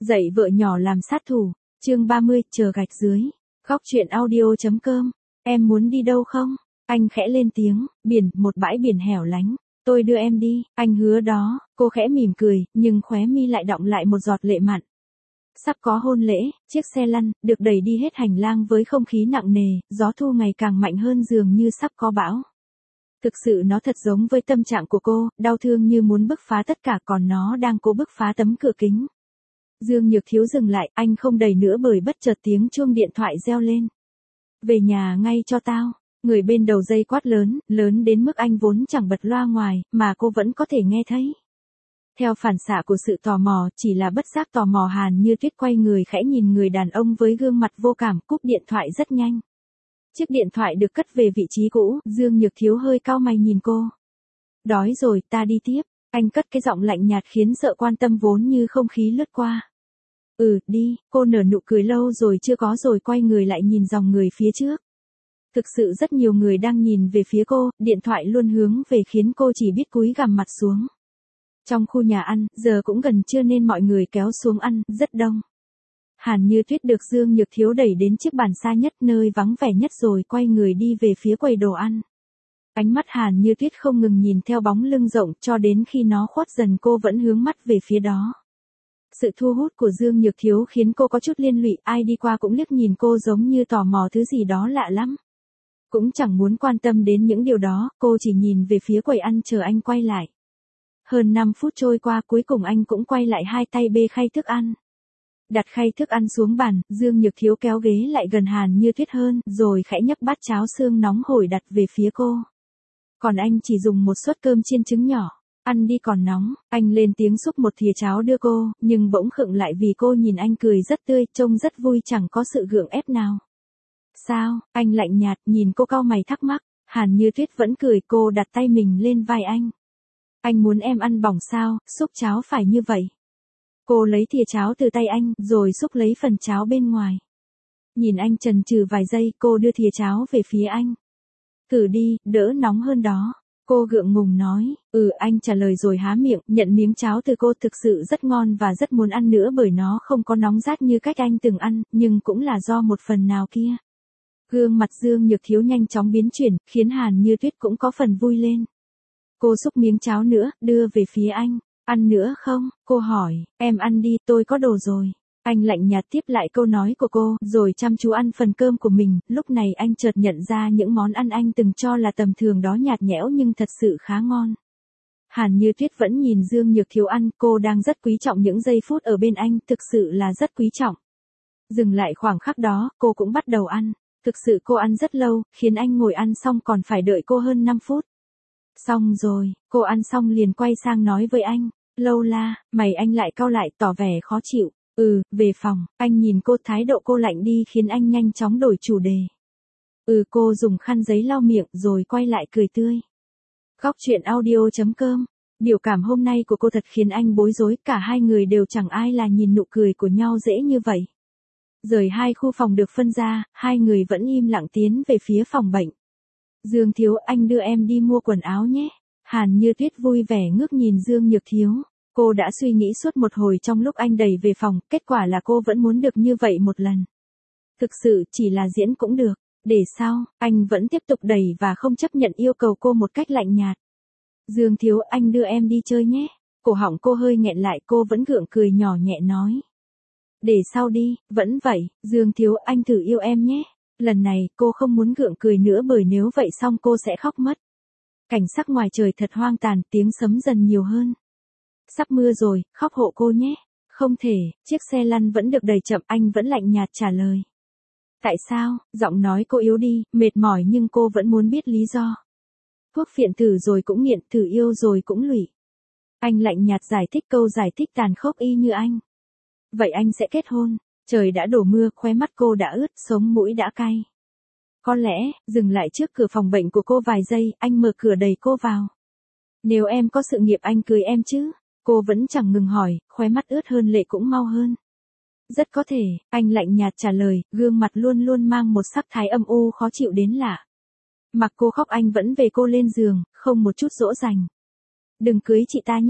Dạy vợ nhỏ làm sát thủ, chương 30, chờ gạch dưới. Góc truyện audio.com. Em muốn đi đâu không? Anh khẽ lên tiếng, biển, một bãi biển hẻo lánh. Tôi đưa em đi, anh hứa đó. Cô khẽ mỉm cười, nhưng khóe mi lại đọng lại một giọt lệ mặn. Sắp có hôn lễ, chiếc xe lăn, được đẩy đi hết hành lang với không khí nặng nề, gió thu ngày càng mạnh hơn dường như sắp có bão. Thực sự nó thật giống với tâm trạng của cô, đau thương như muốn bứt phá tất cả, còn nó đang cố bứt phá tấm cửa kính. Dương Nhược Thiếu dừng lại, anh không đẩy nữa bởi bất chợt tiếng chuông điện thoại reo lên. Về nhà ngay cho tao. Người bên đầu dây quát lớn, lớn đến mức anh vốn chẳng bật loa ngoài, mà cô vẫn có thể nghe thấy. Theo phản xạ của sự tò mò, chỉ là bất giác tò mò, Hàn Như Tuyết quay người khẽ nhìn người đàn ông với gương mặt vô cảm, cúp điện thoại rất nhanh. Chiếc điện thoại được cất về vị trí cũ, Dương Nhược Thiếu hơi cau mày nhìn cô. Đói rồi, ta đi tiếp. Anh cất cái giọng lạnh nhạt khiến sợ quan tâm vốn như không khí lướt qua. Đi, cô nở nụ cười lâu rồi chưa có rồi quay người lại nhìn dòng người phía trước. Thực sự rất nhiều người đang nhìn về phía cô, điện thoại luôn hướng về khiến cô chỉ biết cúi gằm mặt xuống. Trong khu nhà ăn, giờ cũng gần trưa nên mọi người kéo xuống ăn, rất đông. Hàn Như Tuyết được Dương Nhược Thiếu đẩy đến chiếc bàn xa nhất, nơi vắng vẻ nhất rồi quay người đi về phía quầy đồ ăn. Ánh mắt Hàn Như Tuyết không ngừng nhìn theo bóng lưng rộng cho đến khi nó khuất dần cô vẫn hướng mắt về phía đó. Sự thu hút của Dương Nhược Thiếu khiến cô có chút liên lụy, ai đi qua cũng liếc nhìn cô giống như tò mò thứ gì đó lạ lắm. Cũng chẳng muốn quan tâm đến những điều đó, cô chỉ nhìn về phía quầy ăn chờ anh quay lại. Hơn 5 phút trôi qua cuối cùng anh cũng quay lại, hai tay bê khay thức ăn. Đặt khay thức ăn xuống bàn, Dương Nhược Thiếu kéo ghế lại gần Hàn Như Tuyết hơn, rồi khẽ nhấc bát cháo xương nóng hổi đặt về phía cô. Còn anh chỉ dùng một suất cơm chiên trứng nhỏ. Ăn đi còn nóng. Anh lên tiếng xúc một thìa cháo đưa cô, nhưng bỗng khựng lại vì cô nhìn anh cười rất tươi, trông rất vui, chẳng có sự gượng ép nào. Sao? Anh lạnh nhạt nhìn cô cau mày thắc mắc. Hàn Như Tuyết vẫn cười, cô đặt tay mình lên vai anh. Anh muốn em ăn bỏng sao, xúc cháo phải như vậy. Cô lấy thìa cháo từ tay anh, rồi xúc lấy phần cháo bên ngoài. Nhìn anh chần chừ vài giây, cô đưa thìa cháo về phía anh. Thử đi, đỡ nóng hơn đó. Cô gượng ngùng nói, anh trả lời rồi há miệng, nhận miếng cháo từ cô, thực sự rất ngon và rất muốn ăn nữa bởi nó không có nóng rát như cách anh từng ăn, nhưng cũng là do một phần nào kia. Gương mặt Dương Nhược Thiếu nhanh chóng biến chuyển, khiến Hàn Như Tuyết cũng có phần vui lên. Cô xúc miếng cháo nữa, đưa về phía anh. Ăn nữa không? Cô hỏi, em ăn đi, tôi có đồ rồi. Anh lạnh nhạt tiếp lại câu nói của cô, rồi chăm chú ăn phần cơm của mình. Lúc này anh chợt nhận ra những món ăn anh từng cho là tầm thường đó nhạt nhẽo nhưng thật sự khá ngon. Hàn Như Tuyết vẫn nhìn Dương Nhược Thiếu ăn, cô đang rất quý trọng những giây phút ở bên anh, thực sự là rất quý trọng. Dừng lại khoảng khắc đó, cô cũng bắt đầu ăn. Thực sự cô ăn rất lâu, khiến anh ngồi ăn xong còn phải đợi cô hơn 5 phút. Xong rồi, cô ăn xong liền quay sang nói với anh, lâu la, mày anh lại cau lại tỏ vẻ khó chịu. Về phòng. Anh nhìn cô, thái độ cô lạnh đi khiến anh nhanh chóng đổi chủ đề. Cô dùng khăn giấy lau miệng rồi quay lại cười tươi. Góc truyện audio.com. Biểu cảm hôm nay của cô thật khiến anh bối rối, cả hai người đều chẳng ai là nhìn nụ cười của nhau dễ như vậy. Rời hai khu phòng được phân ra, hai người vẫn im lặng tiến về phía phòng bệnh. Dương Thiếu, anh đưa em đi mua quần áo nhé. Hàn Như Tuyết vui vẻ ngước nhìn Dương Nhược Thiếu. Cô đã suy nghĩ suốt một hồi trong lúc anh đẩy về phòng, kết quả là cô vẫn muốn được như vậy một lần. Thực sự chỉ là diễn cũng được. Để sau, anh vẫn tiếp tục đẩy và không chấp nhận yêu cầu cô một cách lạnh nhạt. Dương Thiếu, anh đưa em đi chơi nhé. Cổ họng cô hơi nghẹn lại, cô vẫn gượng cười nhỏ nhẹ nói. Để sau đi, vẫn vậy, Dương Thiếu, anh thử yêu em nhé. Lần này, cô không muốn gượng cười nữa bởi nếu vậy xong cô sẽ khóc mất. Cảnh sắc ngoài trời thật hoang tàn, tiếng sấm dần nhiều hơn. Sắp mưa rồi, khóc hộ cô nhé. Không thể, chiếc xe lăn vẫn được đẩy chậm, anh vẫn lạnh nhạt trả lời. Tại sao? Giọng nói cô yếu đi, mệt mỏi nhưng cô vẫn muốn biết lý do. Thuốc phiện thử rồi cũng nghiện, thử yêu rồi cũng lụy. Anh lạnh nhạt giải thích, câu giải thích tàn khốc y như anh. Vậy anh sẽ kết hôn. Trời đã đổ mưa, khóe mắt cô đã ướt, sống mũi đã cay. Có lẽ, dừng lại trước cửa phòng bệnh của cô vài giây, anh mở cửa đẩy cô vào. Nếu em có sự nghiệp anh cưới em chứ? Cô vẫn chẳng ngừng hỏi, khóe mắt ướt hơn lệ cũng mau hơn. Rất có thể, anh lạnh nhạt trả lời, gương mặt luôn luôn mang một sắc thái âm u khó chịu đến lạ. Mặc cô khóc anh vẫn về cô lên giường, không một chút dỗ dành. Đừng cưới chị ta nhé.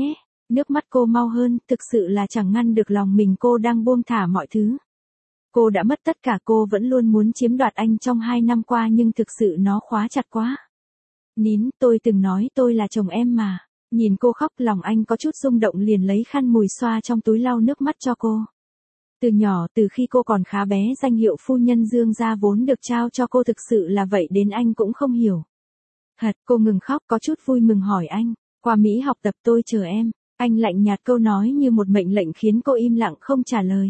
Nước mắt cô mau hơn, thực sự là chẳng ngăn được lòng mình, cô đang buông thả mọi thứ. Cô đã mất tất cả, cô vẫn luôn muốn chiếm đoạt anh trong 2 năm qua nhưng thực sự nó khóa chặt quá. Nín, tôi từng nói tôi là chồng em mà. Nhìn cô khóc, lòng anh có chút rung động, liền lấy khăn mùi xoa trong túi lau nước mắt cho cô. Từ nhỏ, từ khi cô còn khá bé, danh hiệu phu nhân Dương gia vốn được trao cho cô, thực sự là vậy đến anh cũng không hiểu. Thật, cô ngừng khóc, có chút vui mừng hỏi anh, qua Mỹ học tập tôi chờ em. Anh lạnh nhạt câu nói như một mệnh lệnh khiến cô im lặng không trả lời.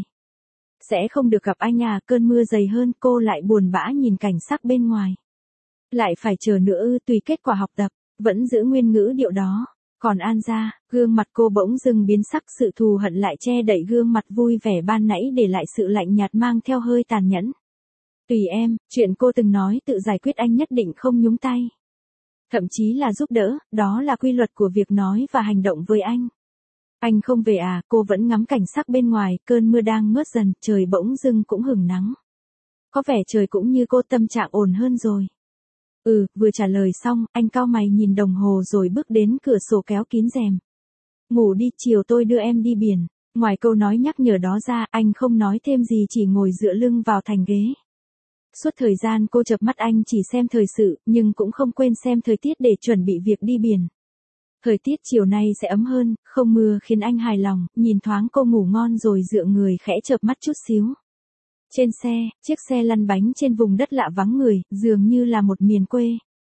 Sẽ không được gặp anh à, cơn mưa dày hơn, cô lại buồn bã nhìn cảnh sắc bên ngoài. Lại phải chờ nữa ư, tùy kết quả học tập, vẫn giữ nguyên ngữ điệu đó. Còn An gia, gương mặt cô bỗng dưng biến sắc, sự thù hận lại che đậy gương mặt vui vẻ ban nãy, để lại sự lạnh nhạt mang theo hơi tàn nhẫn. Tùy em, chuyện cô từng nói tự giải quyết anh nhất định không nhúng tay. Thậm chí là giúp đỡ, đó là quy luật của việc nói và hành động với anh. Anh không về à, cô vẫn ngắm cảnh sắc bên ngoài, cơn mưa đang ngớt dần, trời bỗng dưng cũng hửng nắng. Có vẻ trời cũng như cô, tâm trạng ổn hơn rồi. Vừa trả lời xong, anh cau mày nhìn đồng hồ rồi bước đến cửa sổ kéo kín rèm. Ngủ đi, chiều tôi đưa em đi biển. Ngoài câu nói nhắc nhở đó ra, anh không nói thêm gì, chỉ ngồi dựa lưng vào thành ghế. Suốt thời gian cô chợp mắt anh chỉ xem thời sự, nhưng cũng không quên xem thời tiết để chuẩn bị việc đi biển. Thời tiết chiều nay sẽ ấm hơn, không mưa khiến anh hài lòng, nhìn thoáng cô ngủ ngon rồi dựa người khẽ chợp mắt chút xíu. Trên xe, chiếc xe lăn bánh trên vùng đất lạ vắng người, dường như là một miền quê.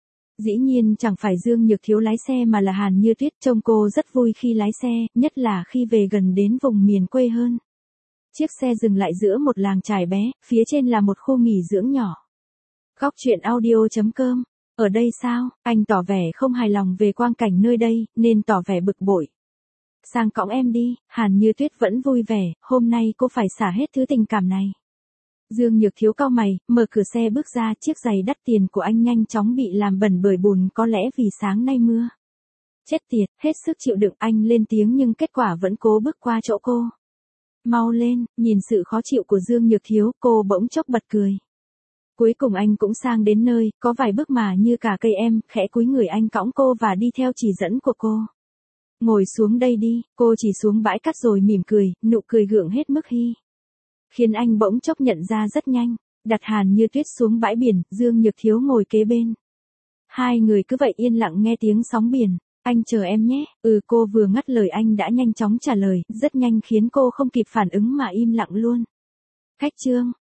Dĩ nhiên chẳng phải Dương Nhược Thiếu lái xe mà là Hàn Như Tuyết, trông cô rất vui khi lái xe, nhất là khi về gần đến vùng miền quê hơn. Chiếc xe dừng lại giữa một làng chài bé, phía trên là một khu nghỉ dưỡng nhỏ. Góc truyện audio.com. Ở đây sao? Anh tỏ vẻ không hài lòng về quang cảnh nơi đây, nên tỏ vẻ bực bội. Sang cõng em đi, Hàn Như Tuyết vẫn vui vẻ, hôm nay cô phải xả hết thứ tình cảm này. Dương Nhược Thiếu cau mày, mở cửa xe bước ra, chiếc giày đắt tiền của anh nhanh chóng bị làm bẩn bởi bùn, có lẽ vì sáng nay mưa. Chết tiệt, hết sức chịu đựng, anh lên tiếng nhưng kết quả vẫn cố bước qua chỗ cô. Mau lên, nhìn sự khó chịu của Dương Nhược Thiếu, cô bỗng chốc bật cười. Cuối cùng anh cũng sang đến nơi, có vài bước mà như cả cây em, khẽ cúi người anh cõng cô và đi theo chỉ dẫn của cô. Ngồi xuống đây đi, cô chỉ xuống bãi cát rồi mỉm cười, nụ cười gượng hết mức hi. Khiến anh bỗng chốc nhận ra rất nhanh, đặt Hàn Như Tuyết xuống bãi biển, Dương Nhược Thiếu ngồi kế bên. Hai người cứ vậy yên lặng nghe tiếng sóng biển. Anh chờ em nhé. Cô vừa ngắt lời anh đã nhanh chóng trả lời, rất nhanh khiến cô không kịp phản ứng mà im lặng luôn. Cách chương